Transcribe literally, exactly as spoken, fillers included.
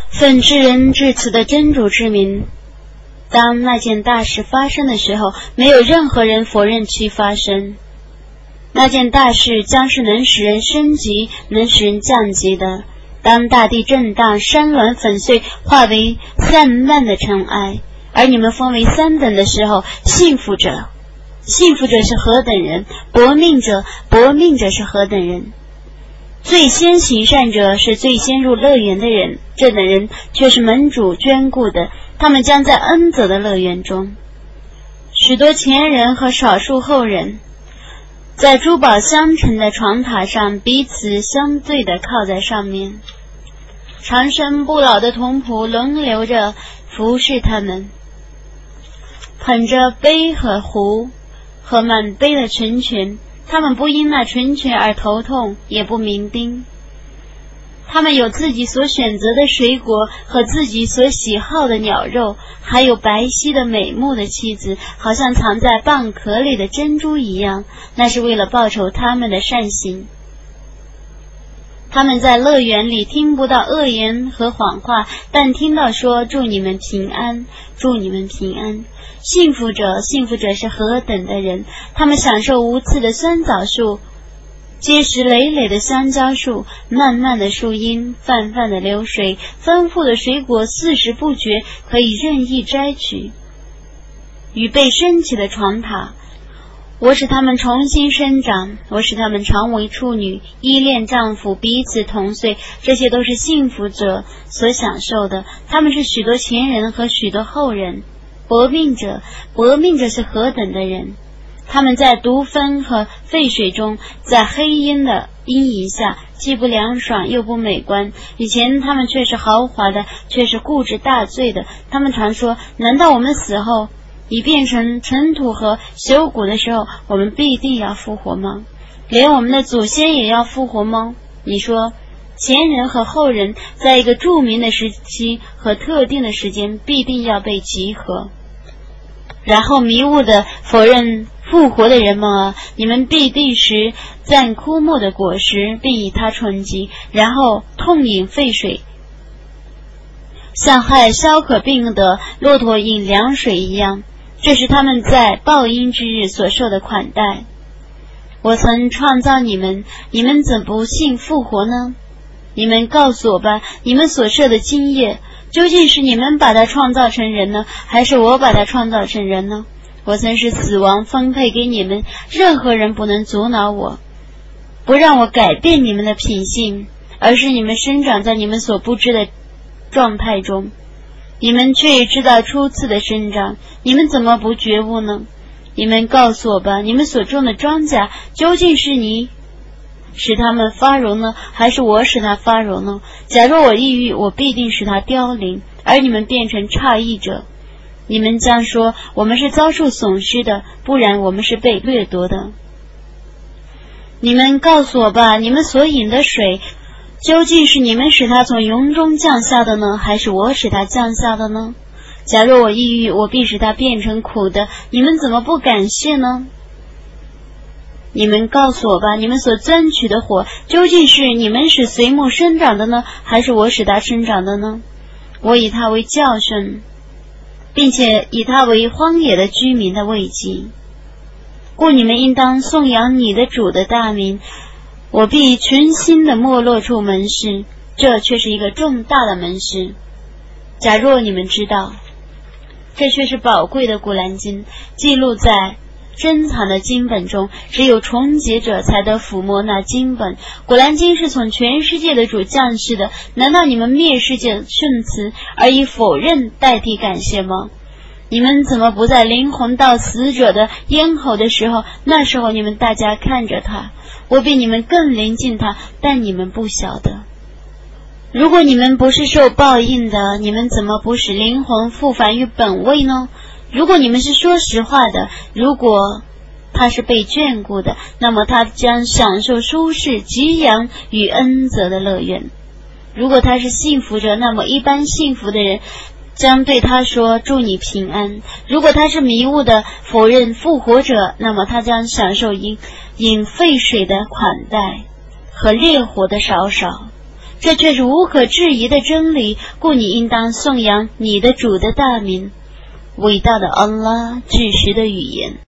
奉至人至此的真主之名，当那件大事发生的时候，没有任何人否认其发生。那件大事将是能使人升级，能使人降级的。当大地震荡，山峦粉碎，化为散漫的尘埃，而你们分为三等的时候，幸福者幸福者是何等人，薄命者薄命者是何等人。最先行善者是最先入乐园的人，这等人却是门主眷顾的，他们将在恩泽的乐园中。许多前人和少数后人在珠宝相承的床榻上彼此相对地靠在上面，长生不老的童仆轮流着服侍他们，捧着杯和壶和满杯的纯泉，他们不因那纯泉而头痛，也不酩酊。他们有自己所选择的水果和自己所喜好的鸟肉，还有白皙的美目的妻子，好像藏在蚌壳里的珍珠一样，那是为了报酬他们的善行。他们在乐园里听不到恶言和谎话，但听到说祝你们平安，祝你们平安。幸福者幸福者是何等的人，他们享受无刺的酸枣树，结实累累的香蕉树，漫漫的树荫，泛泛的流水，丰富的水果，四时不绝，可以任意摘取。与被升起的床榻，我使他们重新生长，我使他们常为处女，依恋丈夫，彼此同岁，这些都是幸福者所享受的。他们是许多前人和许多后人。薄命者薄命者是何等的人，他们在毒风和沸水中，在黑阴的阴影下，既不凉爽又不美观。以前他们却是豪华的，却是固执大罪的。他们常说，难道我们死后已变成尘土和朽骨的时候，我们必定要复活吗？连我们的祖先也要复活吗？你说前人和后人在一个著名的时期和特定的时间必定要被集合，然后迷雾的否认复活的人们啊，你们必定食赞枯木的果实，并以它充饥，然后痛饮沸水，像害消渴病的骆驼饮凉水一样。这是他们在报应之日所受的款待。我曾创造你们，你们怎不信复活呢？你们告诉我吧，你们所设的基业，究竟是你们把它创造成人呢，还是我把它创造成人呢？我曾使死亡分配给你们，任何人不能阻挠我，不让我改变你们的品性，而是你们生长在你们所不知的状态中。你们却也知道初次的生长，你们怎么不觉悟呢？你们告诉我吧，你们所种的庄稼，究竟是你使它们发荣呢，还是我使它发荣呢？假若我抑郁，我必定使它凋零，而你们变成诧异者。你们将说，我们是遭受损失的，不然我们是被掠夺的。你们告诉我吧，你们所饮的水，究竟是你们使它从云中降下的呢，还是我使它降下的呢？假若我抑郁，我必使它变成苦的，你们怎么不感谢呢？你们告诉我吧，你们所钻取的火，究竟是你们使随木生长的呢，还是我使它生长的呢？我以它为教训，并且以它为荒野的居民的慰藉。故你们应当颂扬你的主的大名，我必群心的没落出门市，这却是一个重大的门市。假若你们知道，这却是宝贵的古兰经，记录在珍藏的经本中，只有重解者才得抚摸那经本。古兰经是从全世界的主降世的，难道你们蔑视这圣词，而以否认代替感谢吗？你们怎么不在灵魂到死者的咽喉的时候，那时候你们大家看着他，我比你们更临近他，但你们不晓得。如果你们不是受报应的，你们怎么不使灵魂复返于本位呢？如果你们是说实话的，如果他是被眷顾的，那么他将享受舒适、吉阳与恩泽的乐园。如果他是幸福者，那么一般幸福的人将对他说祝你平安。如果他是迷雾的否认复活者，那么他将享受饮饮沸水的款待和烈火的少少。 这却是无可置疑的真理，故你应当颂扬你的主的大名。伟大的安拉，至实的语言。